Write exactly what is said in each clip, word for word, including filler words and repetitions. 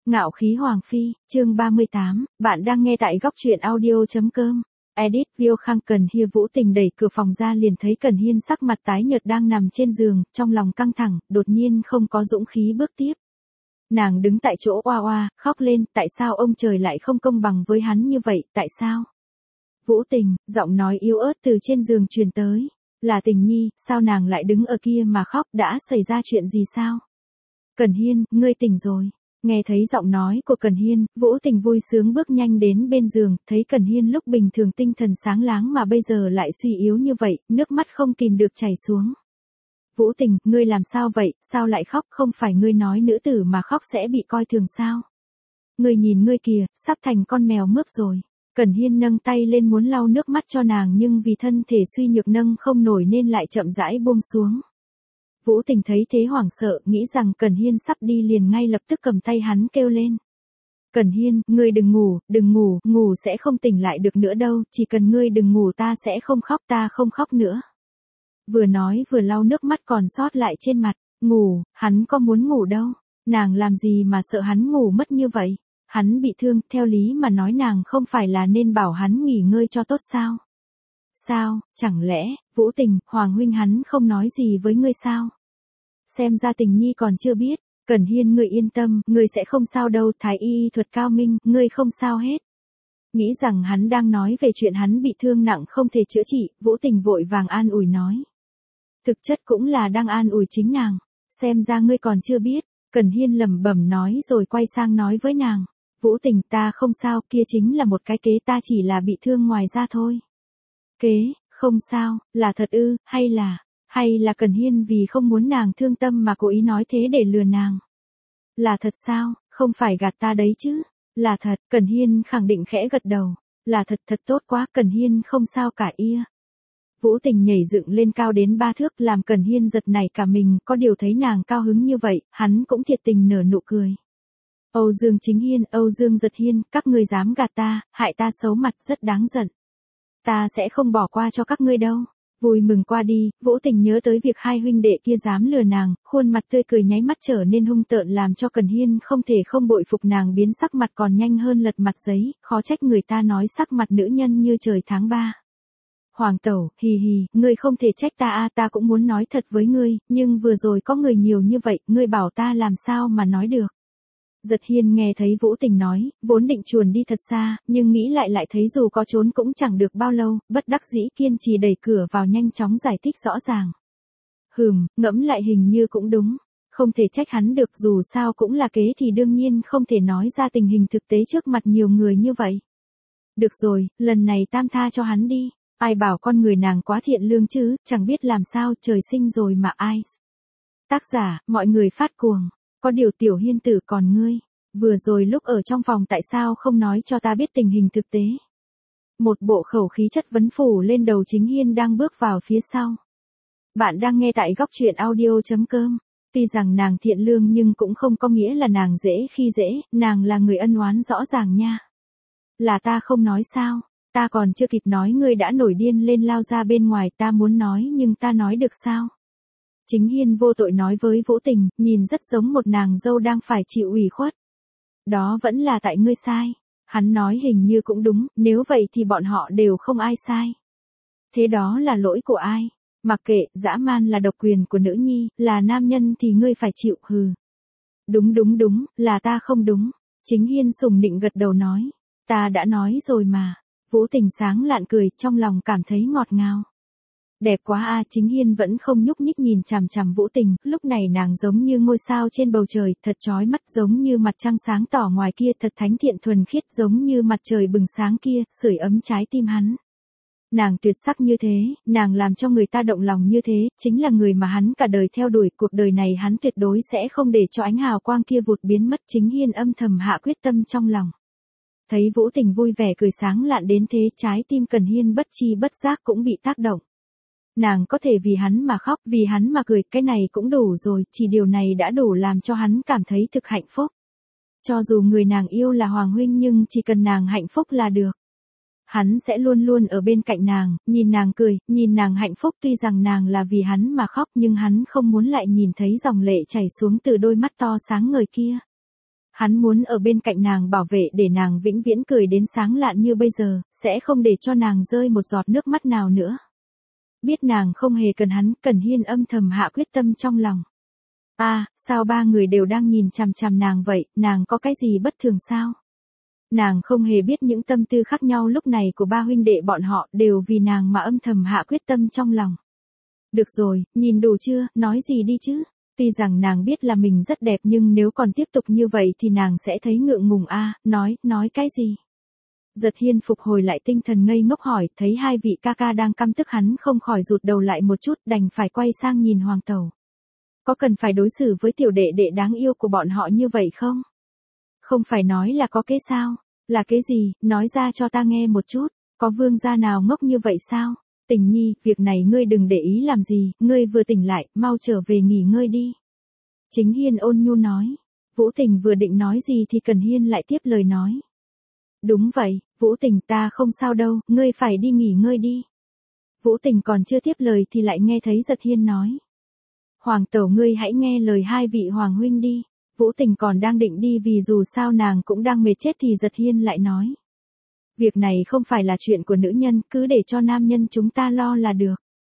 Ngạo khí Hoàng Phi, chương ba mươi tám, bạn đang nghe tại góc truyện audio.com. Edit, Viêu Khang. Cần Hiên Vũ Tình đẩy cửa phòng ra liền thấy Cần Hiên sắc mặt tái nhợt đang nằm trên giường, trong lòng căng thẳng, đột nhiên không có dũng khí bước tiếp. Nàng đứng tại chỗ oa oa, khóc lên, tại sao ông trời lại không công bằng với hắn như vậy, tại sao? Vũ Tình, giọng nói yếu ớt từ trên giường truyền tới. Là Tình Nhi, sao nàng lại đứng ở kia mà khóc, đã xảy ra chuyện gì sao? Cần Hiên, ngươi tỉnh rồi. Nghe thấy giọng nói của Cần Hiên, Vũ Tình vui sướng bước nhanh đến bên giường, thấy Cần Hiên lúc bình thường tinh thần sáng láng mà bây giờ lại suy yếu như vậy, nước mắt không kìm được chảy xuống. Vũ Tình, ngươi làm sao vậy, sao lại khóc, không phải ngươi nói nữ tử mà khóc sẽ bị coi thường sao? Ngươi nhìn ngươi kìa, sắp thành con mèo mướp rồi. Cần Hiên nâng tay lên muốn lau nước mắt cho nàng nhưng vì thân thể suy nhược nâng không nổi nên lại chậm rãi buông xuống. Vũ Tình thấy thế hoảng sợ, nghĩ rằng Cần Hiên sắp đi liền ngay lập tức cầm tay hắn kêu lên. Cần Hiên, ngươi đừng ngủ, đừng ngủ, ngủ sẽ không tỉnh lại được nữa đâu, chỉ cần ngươi đừng ngủ ta sẽ không khóc, ta không khóc nữa. Vừa nói vừa lau nước mắt còn sót lại trên mặt, ngủ, hắn có muốn ngủ đâu, nàng làm gì mà sợ hắn ngủ mất như vậy, hắn bị thương, theo lý mà nói nàng không phải là nên bảo hắn nghỉ ngơi cho tốt sao? Sao, chẳng lẽ, Vũ Tình, Hoàng huynh hắn không nói gì với ngươi sao? Xem ra Tình Nhi còn chưa biết, Cần Hiên ngươi yên tâm, ngươi sẽ không sao đâu, thái y thuật cao minh, ngươi không sao hết. Nghĩ rằng hắn đang nói về chuyện hắn bị thương nặng không thể chữa trị, Vũ Tình vội vàng an ủi nói. Thực chất cũng là đang an ủi chính nàng, xem ra ngươi còn chưa biết, Cần Hiên lẩm bẩm nói rồi quay sang nói với nàng. Vũ Tình, ta không sao, kia chính là một cái kế, ta chỉ là bị thương ngoài da thôi. Kế, không sao, là thật ư, hay là, hay là Cần Hiên vì không muốn nàng thương tâm mà cố ý nói thế để lừa nàng. Là thật sao, không phải gạt ta đấy chứ, là thật, Cần Hiên khẳng định khẽ gật đầu, là thật, thật tốt quá, Cần Hiên không sao cả ia. Vũ Tình nhảy dựng lên cao đến ba thước làm Cần Hiên giật nảy cả mình, có điều thấy nàng cao hứng như vậy, hắn cũng thiệt tình nở nụ cười. Âu Dương Chính Hiên, Âu Dương Giật Hiên, các ngươi dám gạt ta, hại ta xấu mặt rất đáng giận. Ta sẽ không bỏ qua cho các ngươi đâu. Vui mừng qua đi, Vũ Tình nhớ tới việc hai huynh đệ kia dám lừa nàng, khuôn mặt tươi cười nháy mắt trở nên hung tợn làm cho Cần Hiên không thể không bội phục nàng biến sắc mặt còn nhanh hơn lật mặt giấy, khó trách người ta nói sắc mặt nữ nhân như trời tháng ba. Hoàng tẩu, hì hì, ngươi không thể trách ta a, ta cũng muốn nói thật với ngươi, nhưng vừa rồi có người nhiều như vậy, ngươi bảo ta làm sao mà nói được. Giật Hiên nghe thấy Vũ Tình nói, vốn định chuồn đi thật xa, nhưng nghĩ lại lại thấy dù có trốn cũng chẳng được bao lâu, bất đắc dĩ kiên trì đẩy cửa vào nhanh chóng giải thích rõ ràng. Hừm, ngẫm lại hình như cũng đúng, không thể trách hắn được, dù sao cũng là kế thì đương nhiên không thể nói ra tình hình thực tế trước mặt nhiều người như vậy. Được rồi, lần này tam tha cho hắn đi, ai bảo con người nàng quá thiện lương chứ, chẳng biết làm sao, trời sinh rồi mà ai. Tác giả, mọi người phát cuồng. Có điều Tiểu Hiên tử còn ngươi, vừa rồi lúc ở trong phòng tại sao không nói cho ta biết tình hình thực tế. Một bộ khẩu khí chất vấn phủ lên đầu Chính Hiên đang bước vào phía sau. Bạn đang nghe tại góc truyện audio.com. Tuy rằng nàng thiện lương nhưng cũng không có nghĩa là nàng dễ khi dễ, nàng là người ân oán rõ ràng nha. Là ta không nói sao, ta còn chưa kịp nói ngươi đã nổi điên lên lao ra bên ngoài, ta muốn nói nhưng ta nói được sao? Chính Hiên vô tội nói với Vũ Tình, nhìn rất giống một nàng dâu đang phải chịu ủy khuất. Đó vẫn là tại ngươi sai. Hắn nói hình như cũng đúng, nếu vậy thì bọn họ đều không ai sai. Thế đó là lỗi của ai? Mặc kệ, dã man là độc quyền của nữ nhi, là nam nhân thì ngươi phải chịu, hừ. Đúng đúng đúng, là ta không đúng. Chính Hiên sùng nịnh gật đầu nói. Ta đã nói rồi mà. Vũ Tình sáng lạn cười, trong lòng cảm thấy ngọt ngào. Đẹp quá a, Chính Hiên vẫn không nhúc nhích nhìn chằm chằm Vũ Tình, lúc này nàng giống như ngôi sao trên bầu trời, thật chói mắt, giống như mặt trăng sáng tỏ ngoài kia, thật thánh thiện thuần khiết, giống như mặt trời bừng sáng kia, sưởi ấm trái tim hắn. Nàng tuyệt sắc như thế, nàng làm cho người ta động lòng như thế, chính là người mà hắn cả đời theo đuổi, cuộc đời này hắn tuyệt đối sẽ không để cho ánh hào quang kia vụt biến mất. Chính Hiên âm thầm hạ quyết tâm trong lòng. Thấy Vũ Tình vui vẻ cười sáng lạn đến thế, trái tim Cần Hiên bất chi bất giác cũng bị tác động. Nàng có thể vì hắn mà khóc, vì hắn mà cười, cái này cũng đủ rồi, chỉ điều này đã đủ làm cho hắn cảm thấy thực hạnh phúc. Cho dù người nàng yêu là Hoàng huynh nhưng chỉ cần nàng hạnh phúc là được. Hắn sẽ luôn luôn ở bên cạnh nàng, nhìn nàng cười, nhìn nàng hạnh phúc, tuy rằng nàng là vì hắn mà khóc nhưng hắn không muốn lại nhìn thấy dòng lệ chảy xuống từ đôi mắt to sáng ngời kia. Hắn muốn ở bên cạnh nàng bảo vệ để nàng vĩnh viễn cười đến sáng lạn như bây giờ, sẽ không để cho nàng rơi một giọt nước mắt nào nữa. Biết nàng không hề cần hắn, Cẩn Hiên âm thầm hạ quyết tâm trong lòng. A, à, sao ba người đều đang nhìn chằm chằm nàng vậy, nàng có cái gì bất thường sao? Nàng không hề biết những tâm tư khác nhau lúc này của ba huynh đệ bọn họ đều vì nàng mà âm thầm hạ quyết tâm trong lòng. Được rồi, nhìn đủ chưa, nói gì đi chứ? Tuy rằng nàng biết là mình rất đẹp nhưng nếu còn tiếp tục như vậy thì nàng sẽ thấy ngượng ngùng a, à, nói, nói cái gì? Giật Hiên phục hồi lại tinh thần ngây ngốc hỏi, thấy hai vị ca ca đang căm tức hắn không khỏi rụt đầu lại một chút, đành phải quay sang nhìn Hoàng Tẩu. Có cần phải đối xử với tiểu đệ đệ đáng yêu của bọn họ như vậy không? Không phải nói là có kế sao? Là kế gì, nói ra cho ta nghe một chút, có vương gia nào ngốc như vậy sao? Tình nhi, việc này ngươi đừng để ý làm gì, ngươi vừa tỉnh lại, mau trở về nghỉ ngơi đi. Chính Hiên ôn nhu nói. Vũ Tình vừa định nói gì thì Cần Hiên lại tiếp lời nói. Đúng vậy, Vũ Tình, ta không sao đâu, ngươi phải đi nghỉ ngơi đi. Vũ Tình còn chưa tiếp lời thì lại nghe thấy Giật Hiên nói. Hoàng Tẩu, ngươi hãy nghe lời hai vị hoàng huynh đi. Vũ Tình còn đang định đi vì dù sao nàng cũng đang mệt chết thì Giật Hiên lại nói. Việc này không phải là chuyện của nữ nhân, cứ để cho nam nhân chúng ta lo là được.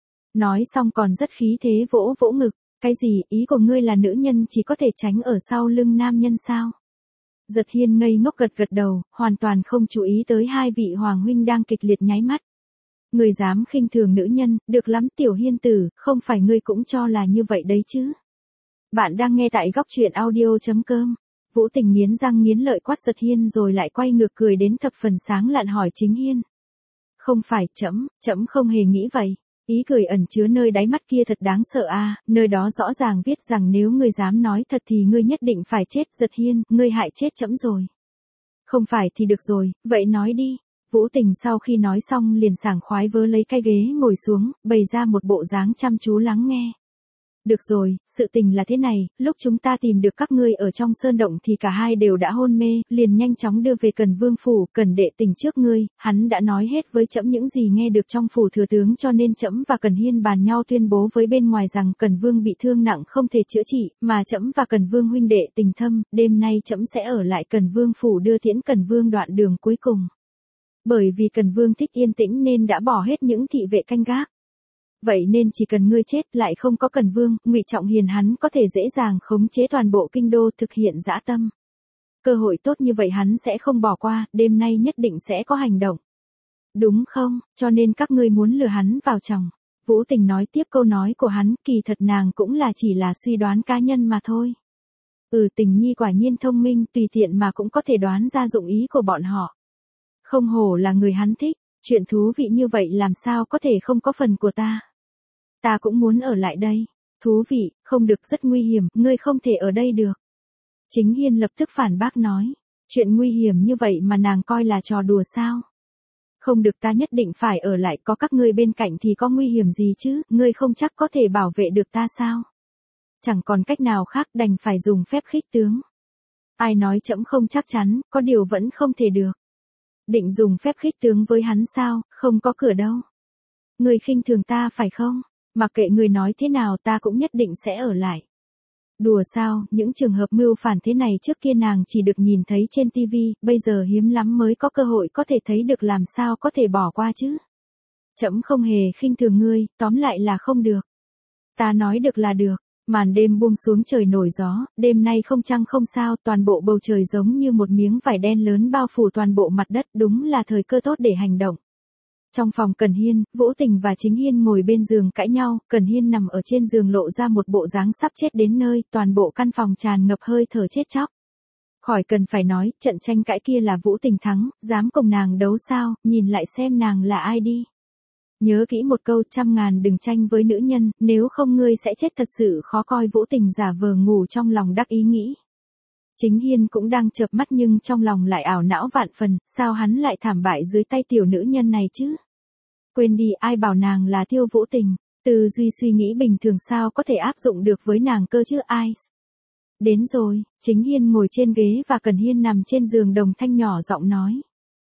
Nói xong còn rất khí thế vỗ vỗ ngực. Cái gì, ý của ngươi là nữ nhân chỉ có thể tránh ở sau lưng nam nhân sao? Giật Hiên ngây ngốc gật gật đầu, hoàn toàn không chú ý tới hai vị hoàng huynh đang kịch liệt nháy mắt. Ngươi dám khinh thường nữ nhân, được lắm Tiểu Hiên tử, không phải ngươi cũng cho là như vậy đấy chứ. Bạn đang nghe tại góc truyện audio chấm com. Vũ Tình nghiến răng nghiến lợi quát Giật Hiên rồi lại quay ngược cười đến thập phần sáng lạn hỏi Chính Hiên. Không phải, trẫm, trẫm không hề nghĩ vậy. Ý cười ẩn chứa nơi đáy mắt kia thật đáng sợ a, à, nơi đó rõ ràng viết rằng nếu ngươi dám nói thật thì ngươi nhất định phải chết. Giật Hiên, ngươi hại chết trẫm rồi. Không phải thì được rồi, vậy nói đi. Vũ Tình sau khi nói xong liền sảng khoái vớ lấy cái ghế ngồi xuống, bày ra một bộ dáng chăm chú lắng nghe. Được rồi, sự tình là thế này, lúc chúng ta tìm được các ngươi ở trong sơn động thì cả hai đều đã hôn mê, liền nhanh chóng đưa về Cần Vương phủ, Cần đệ tình trước ngươi, hắn đã nói hết với trẫm những gì nghe được trong phủ thừa tướng cho nên trẫm và Cần Hiên bàn nhau tuyên bố với bên ngoài rằng Cần Vương bị thương nặng không thể chữa trị, mà trẫm và Cần Vương huynh đệ tình thâm, đêm nay trẫm sẽ ở lại Cần Vương phủ đưa tiễn Cần Vương đoạn đường cuối cùng. Bởi vì Cần Vương thích yên tĩnh nên đã bỏ hết những thị vệ canh gác. Vậy nên chỉ cần ngươi chết lại không có Cần Vương, Ngụy Trọng Hiền hắn có thể dễ dàng khống chế toàn bộ kinh đô thực hiện dã tâm. Cơ hội tốt như vậy hắn sẽ không bỏ qua, đêm nay nhất định sẽ có hành động. Đúng không, cho nên các ngươi muốn lừa hắn vào chồng. Vũ Tình nói tiếp câu nói của hắn, kỳ thật nàng cũng là chỉ là suy đoán cá nhân mà thôi. Ừ, Tình nhi quả nhiên thông minh, tùy tiện mà cũng có thể đoán ra dụng ý của bọn họ. Không hổ là người hắn thích, chuyện thú vị như vậy làm sao có thể không có phần của ta. Ta cũng muốn ở lại đây. Thú vị, không được, rất nguy hiểm, ngươi không thể ở đây được. Chính Hiên lập tức phản bác nói. Chuyện nguy hiểm như vậy mà nàng coi là trò đùa sao? Không được, ta nhất định phải ở lại, có các ngươi bên cạnh thì có nguy hiểm gì chứ, ngươi không chắc có thể bảo vệ được ta sao? Chẳng còn cách nào khác, đành phải dùng phép khích tướng. Ai nói trẫm không chắc chắn, có điều vẫn không thể được. Định dùng phép khích tướng với hắn sao, không có cửa đâu. Ngươi khinh thường ta phải không? Mặc kệ người nói thế nào ta cũng nhất định sẽ ở lại. Đùa sao, những trường hợp mưu phản thế này trước kia nàng chỉ được nhìn thấy trên tivi, bây giờ hiếm lắm mới có cơ hội có thể thấy được, làm sao có thể bỏ qua chứ. Trẫm không hề khinh thường ngươi, tóm lại là không được. Ta nói được là được. Màn đêm buông xuống, trời nổi gió, đêm nay không trăng không sao, toàn bộ bầu trời giống như một miếng vải đen lớn bao phủ toàn bộ mặt đất, đúng là thời cơ tốt để hành động. Trong phòng Cần Hiên, Vũ Tình và Chính Hiên ngồi bên giường cãi nhau, Cần Hiên nằm ở trên giường lộ ra một bộ dáng sắp chết đến nơi, toàn bộ căn phòng tràn ngập hơi thở chết chóc. Khỏi cần phải nói, trận tranh cãi kia là Vũ Tình thắng, dám cùng nàng đấu sao, nhìn lại xem nàng là ai đi. Nhớ kỹ một câu, trăm ngàn đừng tranh với nữ nhân, nếu không ngươi sẽ chết thật sự khó coi. Vũ Tình giả vờ ngủ trong lòng đắc ý nghĩ. Chính Hiên cũng đang chợp mắt nhưng trong lòng lại ảo não vạn phần, sao hắn lại thảm bại dưới tay tiểu nữ nhân này chứ? Quên đi, ai bảo nàng là Tiêu Vũ Tình, tư duy suy nghĩ bình thường sao có thể áp dụng được với nàng cơ chứ ai? Đến rồi, Chính Hiên ngồi trên ghế và Cần Hiên nằm trên giường, đồng thanh nhỏ giọng nói.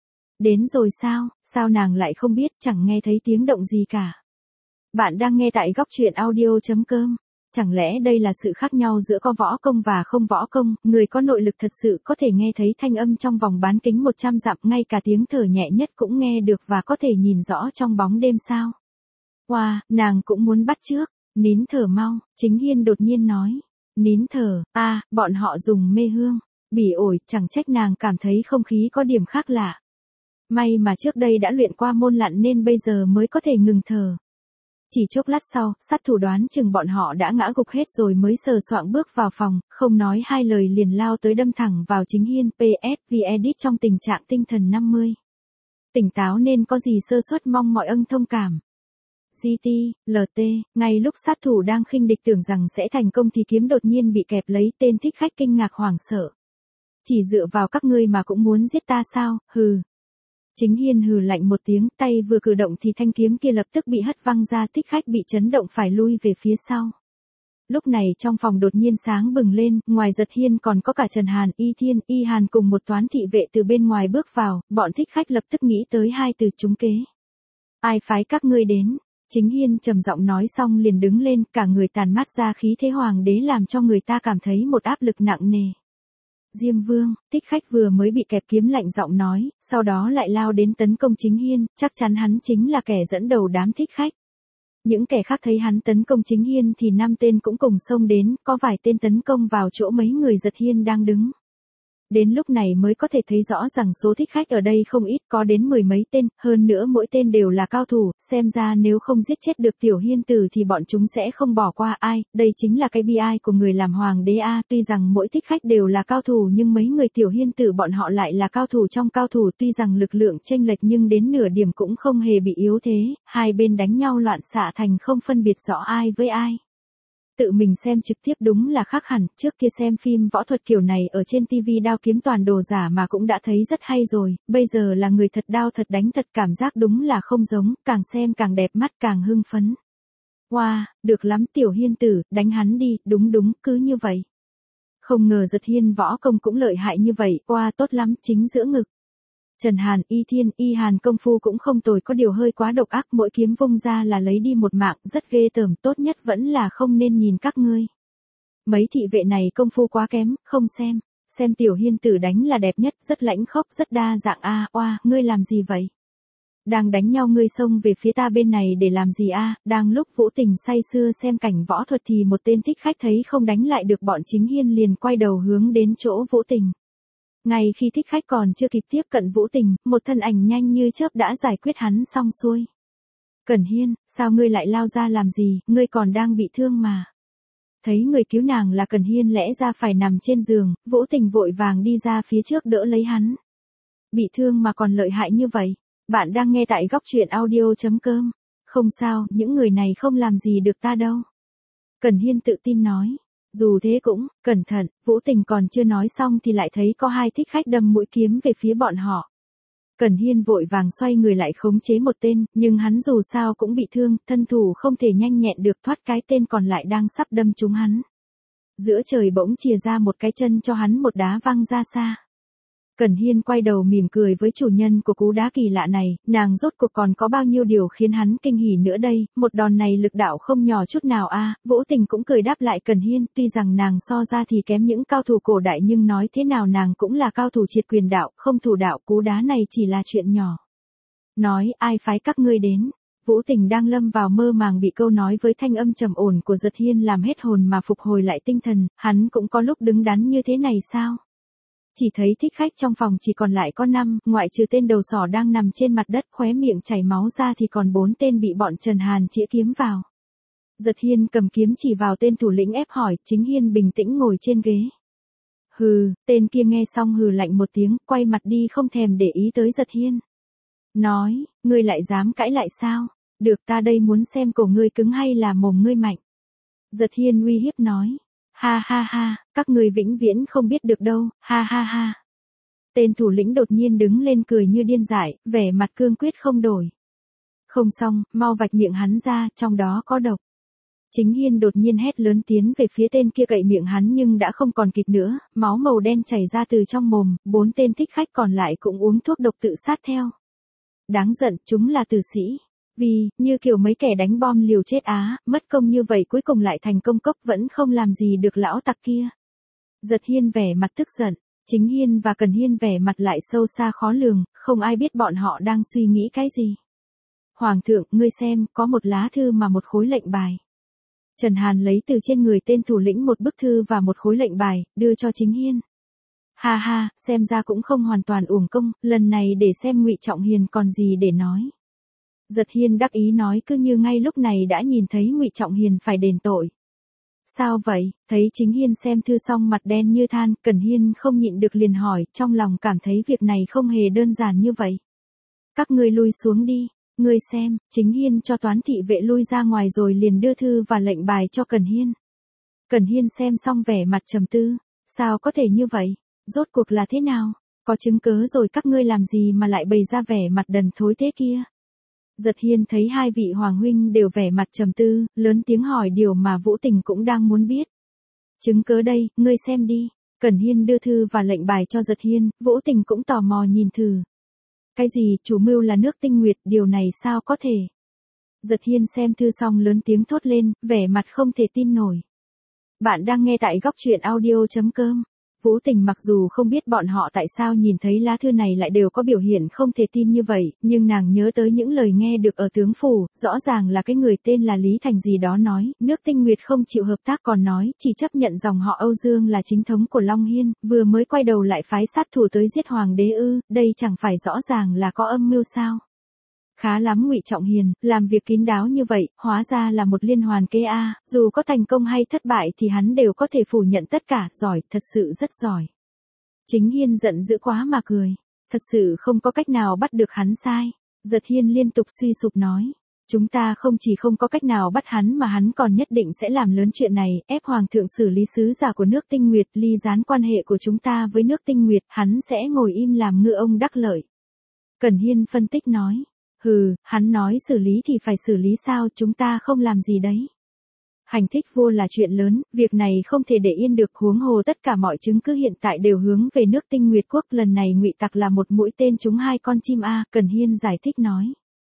Đến rồi sao, sao nàng lại không biết, chẳng nghe thấy tiếng động gì cả. Bạn đang nghe tại góc truyện audio chấm com. Chẳng lẽ đây là sự khác nhau giữa có võ công và không võ công, người có nội lực thật sự có thể nghe thấy thanh âm trong vòng bán kính một trăm dặm, ngay cả tiếng thở nhẹ nhất cũng nghe được và có thể nhìn rõ trong bóng đêm sao? Wow, nàng cũng muốn bắt chước, nín thở mau, Chính Hiên đột nhiên nói. Nín thở, a à, bọn họ dùng mê hương, bỉ ổi, chẳng trách nàng cảm thấy không khí có điểm khác lạ. May mà trước đây đã luyện qua môn lặn nên bây giờ mới có thể ngừng thở. Chỉ chốc lát sau, sát thủ đoán chừng bọn họ đã ngã gục hết rồi mới sờ soạng bước vào phòng, không nói hai lời liền lao tới đâm thẳng vào Chính Hiên. pê ét vì Edit trong tình trạng tinh thần năm mươi. Tỉnh táo nên có gì sơ suất mong mọi ân thông cảm. giê tê, lờ tê, ngay lúc sát thủ đang khinh địch tưởng rằng sẽ thành công thì kiếm đột nhiên bị kẹp lấy, tên thích khách kinh ngạc hoảng sợ. Chỉ dựa vào các ngươi mà cũng muốn giết ta sao, hừ. Chính Hiên hừ lạnh một tiếng, tay vừa cử động thì thanh kiếm kia lập tức bị hất văng ra, thích khách bị chấn động phải lui về phía sau. Lúc này trong phòng đột nhiên sáng bừng lên, ngoài Giật Hiên còn có cả Trần Hàn, Y Thiên, Y Hàn cùng một toán thị vệ từ bên ngoài bước vào, bọn thích khách lập tức nghĩ tới hai từ trúng kế. Ai phái các ngươi đến? Chính Hiên trầm giọng nói xong liền đứng lên, cả người tàn mát ra khí thế hoàng đế làm cho người ta cảm thấy một áp lực nặng nề. Diêm Vương, thích khách vừa mới bị kẹp kiếm lạnh giọng nói, sau đó lại lao đến tấn công Chính Hiên, chắc chắn hắn chính là kẻ dẫn đầu đám thích khách. Những kẻ khác thấy hắn tấn công Chính Hiên thì năm tên cũng cùng xông đến, có vài tên tấn công vào chỗ mấy người Giật Hiên đang đứng. Đến lúc này mới có thể thấy rõ rằng số thích khách ở đây không ít, có đến mười mấy tên, hơn nữa mỗi tên đều là cao thủ, xem ra nếu không giết chết được Tiểu Hiên Tử thì bọn chúng sẽ không bỏ qua ai, đây chính là cái bi ai của người làm hoàng đế a. Tuy rằng mỗi thích khách đều là cao thủ nhưng mấy người Tiểu Hiên Tử bọn họ lại là cao thủ trong cao thủ, tuy rằng lực lượng chênh lệch nhưng đến nửa điểm cũng không hề bị yếu thế, hai bên đánh nhau loạn xạ thành không phân biệt rõ ai với ai. Tự mình xem trực tiếp đúng là khác hẳn, trước kia xem phim võ thuật kiểu này ở trên tivi đao kiếm toàn đồ giả mà cũng đã thấy rất hay rồi, bây giờ là người thật đao thật đánh thật, cảm giác đúng là không giống, càng xem càng đẹp mắt càng hưng phấn. Wow, được lắm Tiểu Hiên Tử, đánh hắn đi, đúng đúng, cứ như vậy. Không ngờ Giật Hiên võ công cũng lợi hại như vậy, wow tốt lắm, chính giữa ngực. Trần Hàn, Y Thiên, Y Hàn công phu cũng không tồi, có điều hơi quá độc ác, mỗi kiếm vung ra là lấy đi một mạng, rất ghê tởm, tốt nhất vẫn là không nên nhìn các ngươi. Mấy thị vệ này công phu quá kém, không xem, xem Tiểu Hiên Tử đánh là đẹp nhất, rất lãnh khốc, rất đa dạng a. À, oa, ngươi làm gì vậy? Đang đánh nhau ngươi xông về phía ta bên này để làm gì a? À? Đang lúc Vũ Tình say sưa xem cảnh võ thuật thì một tên thích khách thấy không đánh lại được bọn Chính Hiên liền quay đầu hướng đến chỗ Vũ Tình. Ngay khi thích khách còn chưa kịp tiếp cận Vũ Tình, một thân ảnh nhanh như chớp đã giải quyết hắn xong xuôi. Cẩn Hiên, sao ngươi lại lao ra làm gì, ngươi còn đang bị thương mà. Thấy người cứu nàng là Cẩn Hiên lẽ ra phải nằm trên giường, Vũ Tình vội vàng đi ra phía trước đỡ lấy hắn. Bị thương mà còn lợi hại như vậy. Bạn đang nghe tại góc truyện audio chấm com. Không sao, những người này không làm gì được ta đâu. Cẩn Hiên tự tin nói. Dù thế cũng, cẩn thận, Vũ Tình còn chưa nói xong thì lại thấy có hai thích khách đâm mũi kiếm về phía bọn họ. Cẩn Hiên vội vàng xoay người lại khống chế một tên, nhưng hắn dù sao cũng bị thương, thân thủ không thể nhanh nhẹn được thoát cái tên còn lại đang sắp đâm trúng hắn. Giữa trời bỗng chìa ra một cái chân cho hắn một đá văng ra xa. Cẩn Hiên quay đầu mỉm cười với chủ nhân của cú đá kỳ lạ này, nàng rốt cuộc còn có bao nhiêu điều khiến hắn kinh hỉ nữa đây, một đòn này lực đạo không nhỏ chút nào a. À, Vũ Tình cũng cười đáp lại Cẩn Hiên, tuy rằng nàng so ra thì kém những cao thủ cổ đại nhưng nói thế nào nàng cũng là cao thủ triệt quyền đạo, không thủ đạo, cú đá này chỉ là chuyện nhỏ. Nói, ai phái các ngươi đến? Vũ Tình đang lâm vào mơ màng bị câu nói với thanh âm trầm ổn của Giật Hiên làm hết hồn mà phục hồi lại tinh thần, hắn cũng có lúc đứng đắn như thế này sao? Chỉ thấy thích khách trong phòng chỉ còn lại có năm, ngoại trừ tên đầu sỏ đang nằm trên mặt đất khóe miệng chảy máu ra thì còn bốn tên bị bọn Trần Hàn chĩa kiếm vào. Giật Hiên cầm kiếm chỉ vào tên thủ lĩnh ép hỏi, Chính Hiên bình tĩnh ngồi trên ghế. Hừ, tên kia nghe xong hừ lạnh một tiếng, quay mặt đi không thèm để ý tới Giật Hiên. Nói, ngươi lại dám cãi lại sao? Được, ta đây muốn xem cổ ngươi cứng hay là mồm ngươi mạnh. Giật Hiên uy hiếp nói. Ha ha ha, các người vĩnh viễn không biết được đâu, ha ha ha. Tên thủ lĩnh đột nhiên đứng lên cười như điên dại, vẻ mặt cương quyết không đổi. Không xong, mau vạch miệng hắn ra, trong đó có độc. Chính Hiên đột nhiên hét lớn tiến về phía tên kia cậy miệng hắn nhưng đã không còn kịp nữa, máu màu đen chảy ra từ trong mồm, bốn tên thích khách còn lại cũng uống thuốc độc tự sát theo. Đáng giận, chúng là tử sĩ. Vì, như kiểu mấy kẻ đánh bom liều chết á, mất công như vậy cuối cùng lại thành công cốc vẫn không làm gì được lão tặc kia. Giật Hiên vẻ mặt tức giận, Chính Hiên và Cần Hiên vẻ mặt lại sâu xa khó lường, không ai biết bọn họ đang suy nghĩ cái gì. Hoàng thượng, ngươi xem, có một lá thư mà một khối lệnh bài. Trần Hàn lấy từ trên người tên thủ lĩnh một bức thư và một khối lệnh bài, đưa cho Chính Hiên. Ha ha, xem ra cũng không hoàn toàn uổng công, lần này để xem Ngụy Trọng Hiền còn gì để nói. Giật Hiên đắc ý nói cứ như ngay lúc này đã nhìn thấy Ngụy Trọng Hiền phải đền tội. Sao vậy? Thấy Chính Hiên xem thư xong mặt đen như than, Cần Hiên không nhịn được liền hỏi, trong lòng cảm thấy việc này không hề đơn giản như vậy. Các ngươi lui xuống đi, ngươi xem, Chính Hiên cho Toán thị vệ lui ra ngoài rồi liền đưa thư và lệnh bài cho Cần Hiên. Cần Hiên xem xong vẻ mặt trầm tư, sao có thể như vậy? Rốt cuộc là thế nào? Có chứng cớ rồi các ngươi làm gì mà lại bày ra vẻ mặt đần thối thế kia? Giật Hiên thấy hai vị hoàng huynh đều vẻ mặt trầm tư, lớn tiếng hỏi điều mà Vũ Tình cũng đang muốn biết. Chứng cớ đây, ngươi xem đi. Cẩn Hiên đưa thư và lệnh bài cho Giật Hiên, Vũ Tình cũng tò mò nhìn thử. Cái gì, chủ mưu là nước Tinh Nguyệt, điều này sao có thể? Giật Hiên xem thư xong lớn tiếng thốt lên, vẻ mặt không thể tin nổi. Bạn đang nghe tại góc truyện audio chấm com. Vũ Tình mặc dù không biết bọn họ tại sao nhìn thấy lá thư này lại đều có biểu hiện không thể tin như vậy, nhưng nàng nhớ tới những lời nghe được ở tướng phủ, rõ ràng là cái người tên là Lý Thành gì đó nói, nước Tinh Nguyệt không chịu hợp tác còn nói, chỉ chấp nhận dòng họ Âu Dương là chính thống của Long Hiên, vừa mới quay đầu lại phái sát thủ tới giết hoàng đế ư, đây chẳng phải rõ ràng là có âm mưu sao. Khá lắm Ngụy Trọng Hiền, làm việc kín đáo như vậy, hóa ra là một liên hoàn kế a, dù có thành công hay thất bại thì hắn đều có thể phủ nhận tất cả, giỏi, thật sự rất giỏi. Chính Hiên giận dữ quá mà cười, thật sự không có cách nào bắt được hắn sai. Giật Hiên liên tục suy sụp nói, chúng ta không chỉ không có cách nào bắt hắn mà hắn còn nhất định sẽ làm lớn chuyện này, ép hoàng thượng xử lý sứ giả của nước Tinh Nguyệt, ly gián quan hệ của chúng ta với nước Tinh Nguyệt, hắn sẽ ngồi im làm ngư ông đắc lợi. Cẩn Hiên phân tích nói. Hừ, hắn nói xử lý thì phải xử lý sao, chúng ta không làm gì đấy. Hành thích vua là chuyện lớn, việc này không thể để yên được, huống hồ tất cả mọi chứng cứ hiện tại đều hướng về nước Tinh Nguyệt quốc, lần này Ngụy Tặc là một mũi tên trúng hai con chim a, Cần Hiên giải thích nói.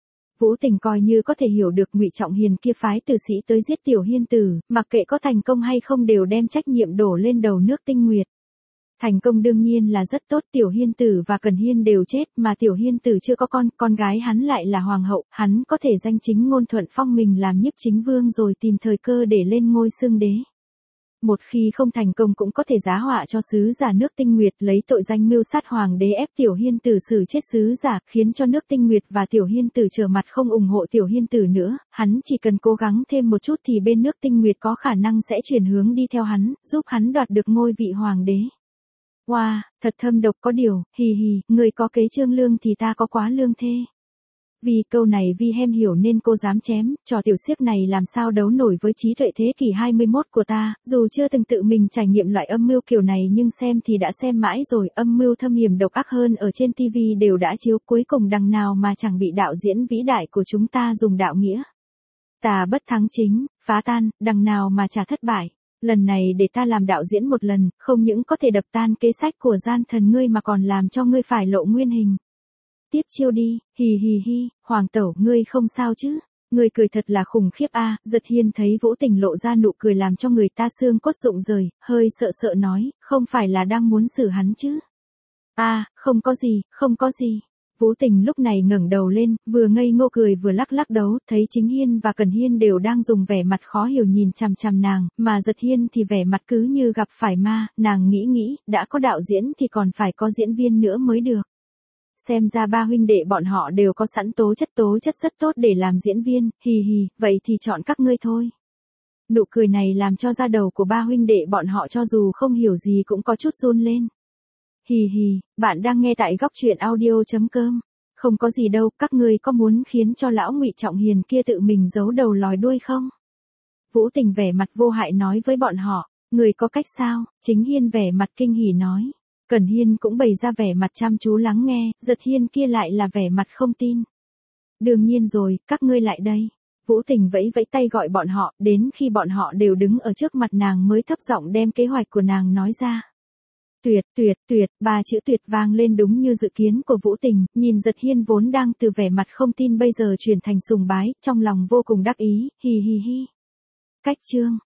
Vũ Tình coi như có thể hiểu được Ngụy Trọng Hiền kia phái tử sĩ tới giết Tiểu Hiên tử, mặc kệ có thành công hay không đều đem trách nhiệm đổ lên đầu nước Tinh Nguyệt. Thành công đương nhiên là rất tốt, Tiểu Hiên tử và Cần Hiên đều chết, mà Tiểu Hiên tử chưa có con, con gái hắn lại là hoàng hậu, hắn có thể danh chính ngôn thuận phong mình làm nhiếp chính vương rồi tìm thời cơ để lên ngôi xương đế. Một khi không thành công cũng có thể giá họa cho sứ giả nước Tinh Nguyệt, lấy tội danh mưu sát hoàng đế ép Tiểu Hiên tử xử chết sứ giả, khiến cho nước Tinh Nguyệt và Tiểu Hiên tử trở mặt không ủng hộ Tiểu Hiên tử nữa, hắn chỉ cần cố gắng thêm một chút thì bên nước Tinh Nguyệt có khả năng sẽ chuyển hướng đi theo hắn, giúp hắn đoạt được ngôi vị hoàng đế. Wow, thật thâm độc có điều, hì hì, người có kế trương lương thì ta có quá lương thê. Vì câu này Vi Hem hiểu nên cô dám chém, trò tiểu xiếc này làm sao đấu nổi với trí tuệ thế kỷ hai mươi mốt của ta, dù chưa từng tự mình trải nghiệm loại âm mưu kiểu này nhưng xem thì đã xem mãi rồi, âm mưu thâm hiểm độc ác hơn ở trên ti vi đều đã chiếu, cuối cùng đằng nào mà chẳng bị đạo diễn vĩ đại của chúng ta dùng đạo nghĩa. Tà bất thắng chính, phá tan, đằng nào mà chả thất bại. Lần này để ta làm đạo diễn một lần, không những có thể đập tan kế sách của gian thần ngươi mà còn làm cho ngươi phải lộ nguyên hình. Tiếp chiêu đi, hì hì hi, hoàng tẩu, ngươi không sao chứ? Ngươi cười thật là khủng khiếp a. À. Giật Hiên thấy Vũ Tình lộ ra nụ cười làm cho người ta xương cốt rụng rời, hơi sợ sợ nói, không phải là đang muốn xử hắn chứ? A, à, không có gì, không có gì. Vũ Tình lúc này ngẩng đầu lên, vừa ngây ngô cười vừa lắc lắc đầu, thấy Chính Hiên và Cần Hiên đều đang dùng vẻ mặt khó hiểu nhìn chằm chằm nàng, mà Giật Hiên thì vẻ mặt cứ như gặp phải ma, nàng nghĩ nghĩ, đã có đạo diễn thì còn phải có diễn viên nữa mới được. Xem ra ba huynh đệ bọn họ đều có sẵn tố chất tố chất rất tốt để làm diễn viên, hì hì, vậy thì chọn các ngươi thôi. Nụ cười này làm cho da đầu của ba huynh đệ bọn họ cho dù không hiểu gì cũng có chút run lên. Hì hì, bạn đang nghe tại góc truyện audio chấm com. Không có gì đâu, các ngươi có muốn khiến cho lão Ngụy Trọng Hiền kia tự mình giấu đầu lòi đuôi không? Vũ Tình vẻ mặt vô hại nói với bọn họ, người có cách sao? Chính Hiên vẻ mặt kinh hỉ nói. Cẩn Hiên cũng bày ra vẻ mặt chăm chú lắng nghe, Giật Hiên kia lại là vẻ mặt không tin. Đương nhiên rồi, các ngươi lại đây. Vũ Tình vẫy vẫy tay gọi bọn họ, đến khi bọn họ đều đứng ở trước mặt nàng mới thấp giọng đem kế hoạch của nàng nói ra. Tuyệt, tuyệt, tuyệt, ba chữ tuyệt vang lên đúng như dự kiến của Vũ Tình, nhìn Giật Hiên vốn đang từ vẻ mặt không tin bây giờ chuyển thành sùng bái, trong lòng vô cùng đắc ý, hì hì hì. Cách chương